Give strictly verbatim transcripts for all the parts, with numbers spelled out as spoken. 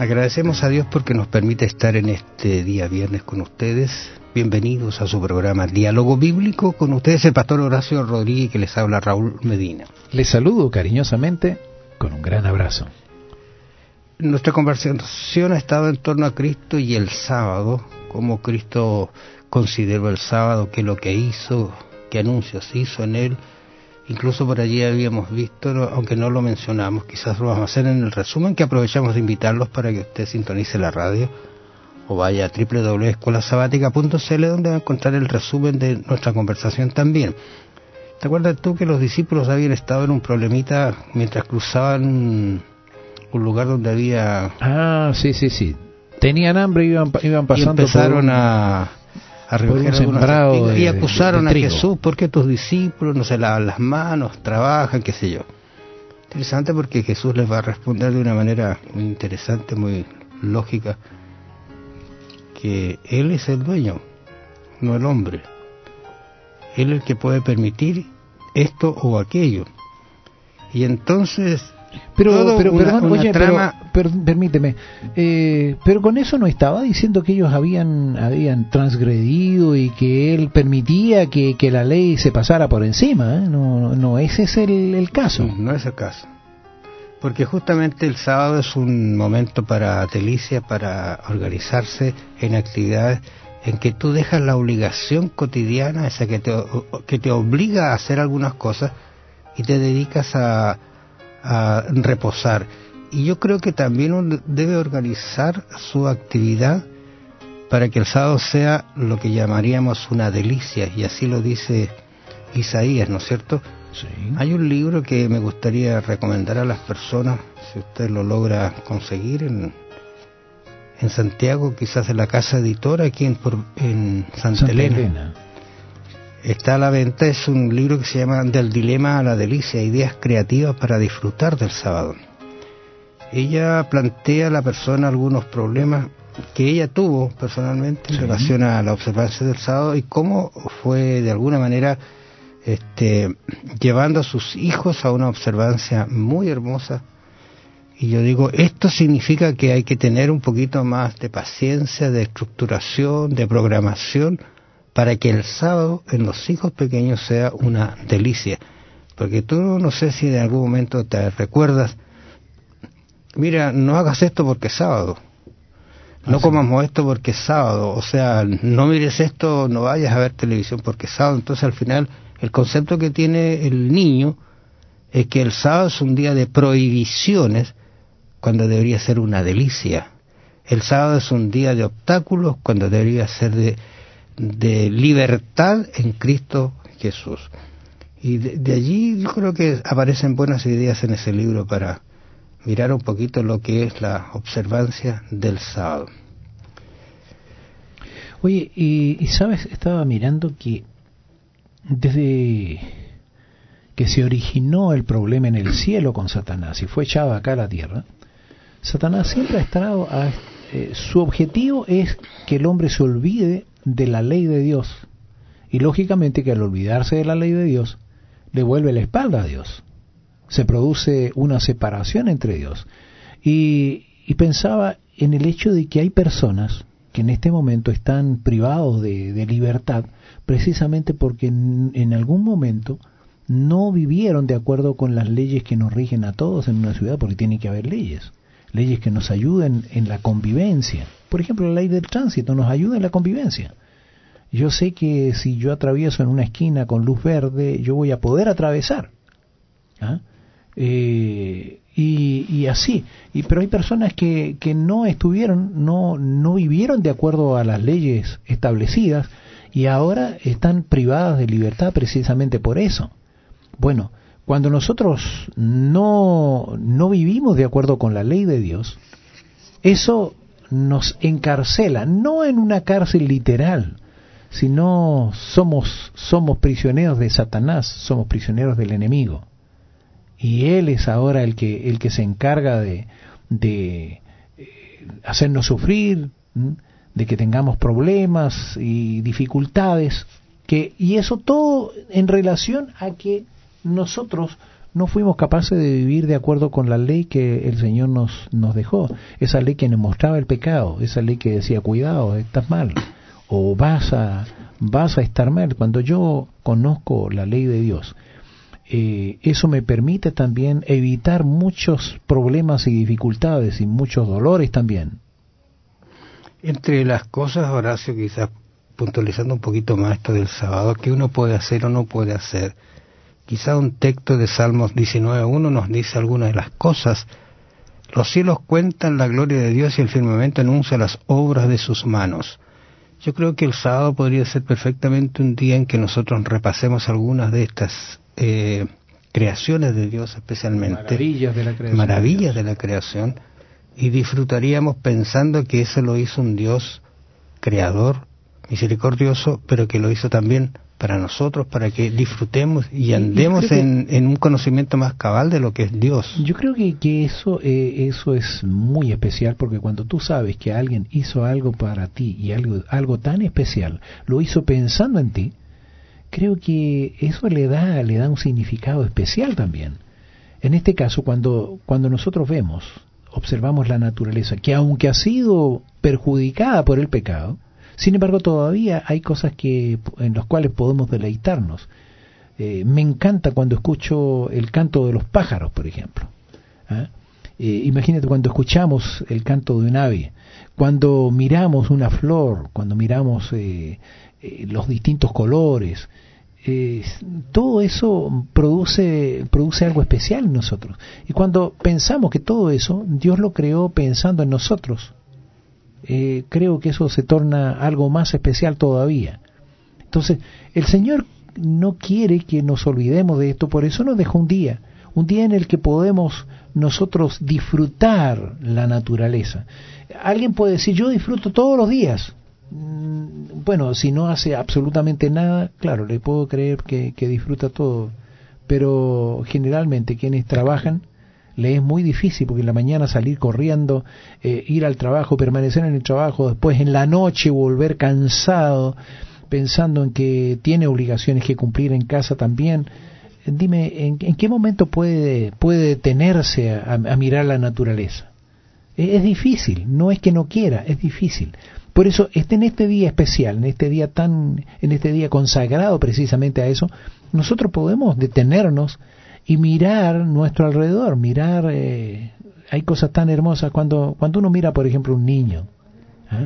Agradecemos a Dios porque nos permite estar en este día viernes con ustedes. Bienvenidos a su programa Diálogo Bíblico. Con ustedes el pastor Horacio Rodríguez, que les habla Raúl Medina. Les saludo cariñosamente con un gran abrazo. Nuestra conversación ha estado en torno a Cristo y el sábado, cómo Cristo consideró el sábado, qué es lo que hizo, qué anuncios hizo en él. Incluso por allí habíamos visto, aunque no lo mencionamos, quizás lo vamos a hacer en el resumen, que aprovechamos de invitarlos para que usted sintonice la radio o vaya a doble u doble u doble u punto escuela sabática punto c l, donde va a encontrar el resumen de nuestra conversación también. ¿Te acuerdas tú que los discípulos habían estado en un problemita mientras cruzaban un lugar donde había... Ah, sí, sí, sí. Tenían hambre y iban, iban pasando y empezaron por un... a... a recoger sembrado de, y acusaron de, de a Jesús, ¿por qué tus discípulos no se lavan las manos, trabajan, qué sé yo? Interesante, porque Jesús les va a responder de una manera muy interesante, muy lógica, que Él es el dueño, no el hombre. Él es el que puede permitir esto o aquello. Y entonces... Pero, pero, una, perdón, una oye, trama... pero, per, permíteme, eh, pero con eso no estaba diciendo que ellos habían habían transgredido y que él permitía que, que la ley se pasara por encima, ¿eh? No, no, ese es el, el caso. No, no es el caso. Porque justamente el sábado es un momento para delicia, para organizarse en actividades en que tú dejas la obligación cotidiana, esa que te, que te obliga a hacer algunas cosas, y te dedicas a a reposar. Y yo creo que también uno debe organizar su actividad para que el sábado sea lo que llamaríamos una delicia, y así lo dice Isaías, ¿no es cierto? Sí. Hay un libro que me gustaría recomendar a las personas, si usted lo logra conseguir en, en Santiago, quizás en la casa editora aquí en, por, en Santa, Santa Elena. Elena. Está a la venta, es un libro que se llama Del dilema a la delicia, ideas creativas para disfrutar del sábado. Ella plantea a la persona algunos problemas que ella tuvo personalmente en sí. relación a la observancia del sábado, y cómo fue de alguna manera este, llevando a sus hijos a una observancia muy hermosa. Y yo digo, esto significa que hay que tener un poquito más de paciencia, de estructuración, de programación, para que el sábado en los hijos pequeños sea una delicia. Porque tú no sé si en algún momento te recuerdas, mira, no hagas esto porque es sábado, no comamos esto porque es sábado, o sea, no mires esto, no vayas a ver televisión porque es sábado. Entonces al final el concepto que tiene el niño es que el sábado es un día de prohibiciones cuando debería ser una delicia. El sábado es un día de obstáculos cuando debería ser de de libertad en Cristo Jesús. Y de, de allí yo creo que aparecen buenas ideas en ese libro para mirar un poquito lo que es la observancia del sábado. Oye, y, y sabes, estaba mirando que desde que se originó el problema en el cielo con Satanás y fue echado acá a la tierra, Satanás siempre ha estado a, eh, su objetivo es que el hombre se olvide de la ley de Dios, y lógicamente que al olvidarse de la ley de Dios le vuelve la espalda a Dios, se produce una separación entre Dios. Y, y pensaba en el hecho de que hay personas que en este momento están privados de, de libertad precisamente porque en, en algún momento no vivieron de acuerdo con las leyes que nos rigen a todos en una ciudad, porque tiene que haber leyes leyes que nos ayuden en la convivencia. Por ejemplo, la ley del tránsito nos ayuda en la convivencia. Yo sé que si yo atravieso en una esquina con luz verde, yo voy a poder atravesar. ¿Ah? Eh, y, y así. Y, pero hay personas que, que no estuvieron, no, no vivieron de acuerdo a las leyes establecidas y ahora están privadas de libertad precisamente por eso. Bueno, cuando nosotros no, no vivimos de acuerdo con la ley de Dios, eso nos encarcela, no en una cárcel literal, sino somos, somos prisioneros de Satanás, somos prisioneros del enemigo. Y él es ahora el que, el que se encarga de, de hacernos sufrir, de que tengamos problemas y dificultades, que, y eso todo en relación a que nosotros no fuimos capaces de vivir de acuerdo con la ley que el Señor nos, nos dejó, esa ley que nos mostraba el pecado, esa ley que decía, cuidado, estás mal, o vas a, vas a estar mal. Cuando yo conozco la ley de Dios, eh, eso me permite también evitar muchos problemas y dificultades y muchos dolores también. Entre las cosas, Horacio, quizás puntualizando un poquito más esto del sábado, que uno puede hacer o no puede hacer, quizá un texto de Salmos diecinueve uno nos dice algunas de las cosas. Los cielos cuentan la gloria de Dios y el firmamento anuncia las obras de sus manos. Yo creo que el sábado podría ser perfectamente un día en que nosotros repasemos algunas de estas eh, creaciones de Dios, especialmente maravillas de la creación, maravillas de la creación, y disfrutaríamos pensando que eso lo hizo un Dios creador, misericordioso, pero que lo hizo también para nosotros, para que disfrutemos y andemos y en, que, en un conocimiento más cabal de lo que es Dios. Yo creo que, que eso, eh, eso es muy especial, porque cuando tú sabes que alguien hizo algo para ti y algo, algo tan especial, lo hizo pensando en ti, creo que eso le da, le da un significado especial también. En este caso, cuando, cuando nosotros vemos, observamos la naturaleza, que aunque ha sido perjudicada por el pecado, sin embargo todavía hay cosas que en las cuales podemos deleitarnos. Eh, me encanta cuando escucho el canto de los pájaros, por ejemplo. ¿Ah? Eh, imagínate cuando escuchamos el canto de un ave, cuando miramos una flor, cuando miramos eh, eh, los distintos colores. Eh, todo eso produce produce algo especial en nosotros, y cuando pensamos que todo eso Dios lo creó pensando en nosotros, eh, creo que eso se torna algo más especial todavía. Entonces el Señor no quiere que nos olvidemos de esto, por eso nos dejó un día un día en el que podemos nosotros disfrutar la naturaleza. Alguien puede decir, yo disfruto todos los días. Bueno, si no hace absolutamente nada, claro, le puedo creer que, que disfruta todo, pero generalmente quienes trabajan le es muy difícil, porque en la mañana salir corriendo, eh, ir al trabajo, permanecer en el trabajo, después en la noche volver cansado, pensando en que tiene obligaciones que cumplir en casa también. Dime, ¿en, en qué momento puede, puede detenerse a, a mirar la naturaleza? Es, es difícil, no es que no quiera, es difícil. Por eso, este, en este día especial, en este día tan, en este día consagrado precisamente a eso, nosotros podemos detenernos y mirar nuestro alrededor, mirar, eh, hay cosas tan hermosas cuando, cuando uno mira, por ejemplo, un niño. ¿eh?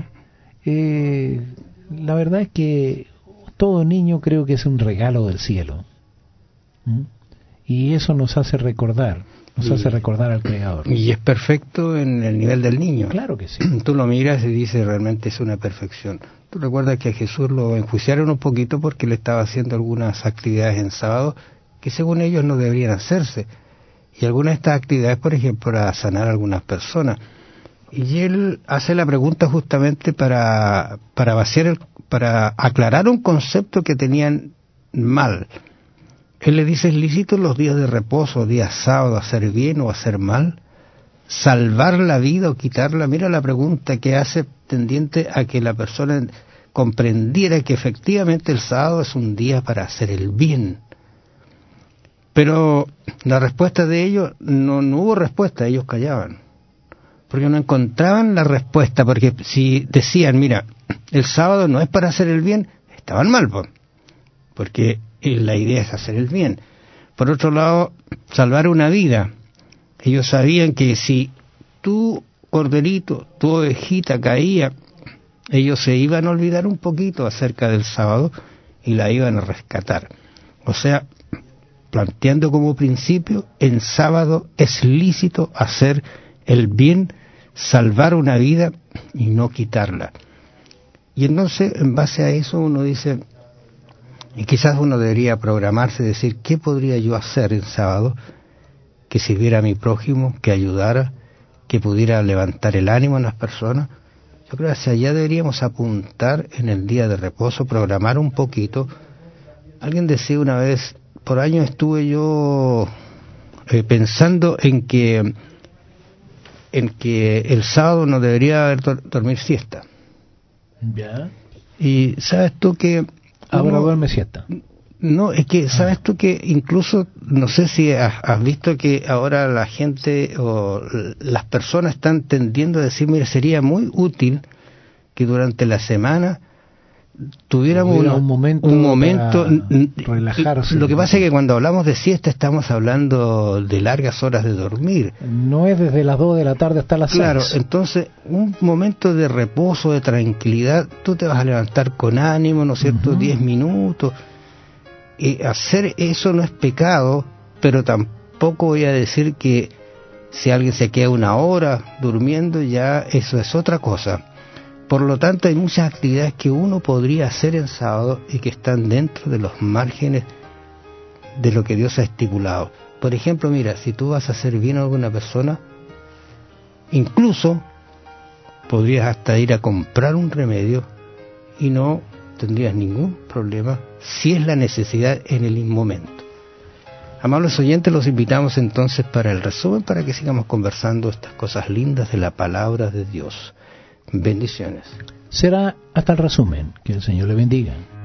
Eh, la verdad es que todo niño creo que es un regalo del cielo. ¿Mm? Y eso nos hace recordar, nos y, hace recordar al Creador. Y es perfecto en el nivel del niño. Claro que sí. Tú lo miras y dices, realmente es una perfección. Tú recuerdas que a Jesús lo enjuiciaron un poquito porque le estaba haciendo algunas actividades en sábado que según ellos no deberían hacerse. Y algunas de estas actividades, por ejemplo, era sanar a algunas personas. Y él hace la pregunta justamente para, para vaciar el, para aclarar un concepto que tenían mal. Él le dice, ¿es lícito en los días de reposo, días sábados, hacer bien o hacer mal? ¿Salvar la vida o quitarla? Mira la pregunta que hace tendiente a que la persona comprendiera que efectivamente el sábado es un día para hacer el bien. Pero la respuesta de ellos, no, no hubo respuesta, ellos callaban. Porque no encontraban la respuesta, porque si decían, mira, el sábado no es para hacer el bien, estaban mal, pues, porque la idea es hacer el bien. Por otro lado, salvar una vida. Ellos sabían que si tu corderito, tu ovejita caía, ellos se iban a olvidar un poquito acerca del sábado y la iban a rescatar. O sea, planteando como principio, en sábado es lícito hacer el bien, salvar una vida y no quitarla. Y entonces, en base a eso, uno dice, y quizás uno debería programarse, decir, ¿qué podría yo hacer en sábado que sirviera a mi prójimo, que ayudara, que pudiera levantar el ánimo en las personas? Yo creo que hacia allá deberíamos apuntar en el día de reposo, programar un poquito. Alguien decía una vez, por año estuve yo eh, pensando en que en que el sábado no debería haber dor- dormir siesta. Ya. Y sabes tú que ahora duerme siesta. No, es que, ¿sabes tú que incluso, no sé si has, has visto que ahora la gente o las personas están tendiendo a decir, mira, sería muy útil que durante la semana tuviéramos Hubiera uno, un momento, un momento para relajarse. Lo que pasa es que cuando hablamos de siesta estamos hablando de largas horas de dormir. No es desde las dos de la tarde hasta las claro, seis. Entonces un momento de reposo, de tranquilidad, tú te vas a levantar con ánimo, ¿no es cierto? Uh-huh. Diez minutos. Y hacer eso no es pecado, pero tampoco voy a decir que si alguien se queda una hora durmiendo, ya eso es otra cosa. Por lo tanto, hay muchas actividades que uno podría hacer en sábado y que están dentro de los márgenes de lo que Dios ha estipulado. Por ejemplo, mira, si tú vas a hacer bien a alguna persona, incluso podrías hasta ir a comprar un remedio y no tendrías ningún problema si es la necesidad en el momento. Amables oyentes, los invitamos entonces para el resumen, para que sigamos conversando estas cosas lindas de la palabra de Dios. Bendiciones. Será hasta el resumen. Que el Señor le bendiga.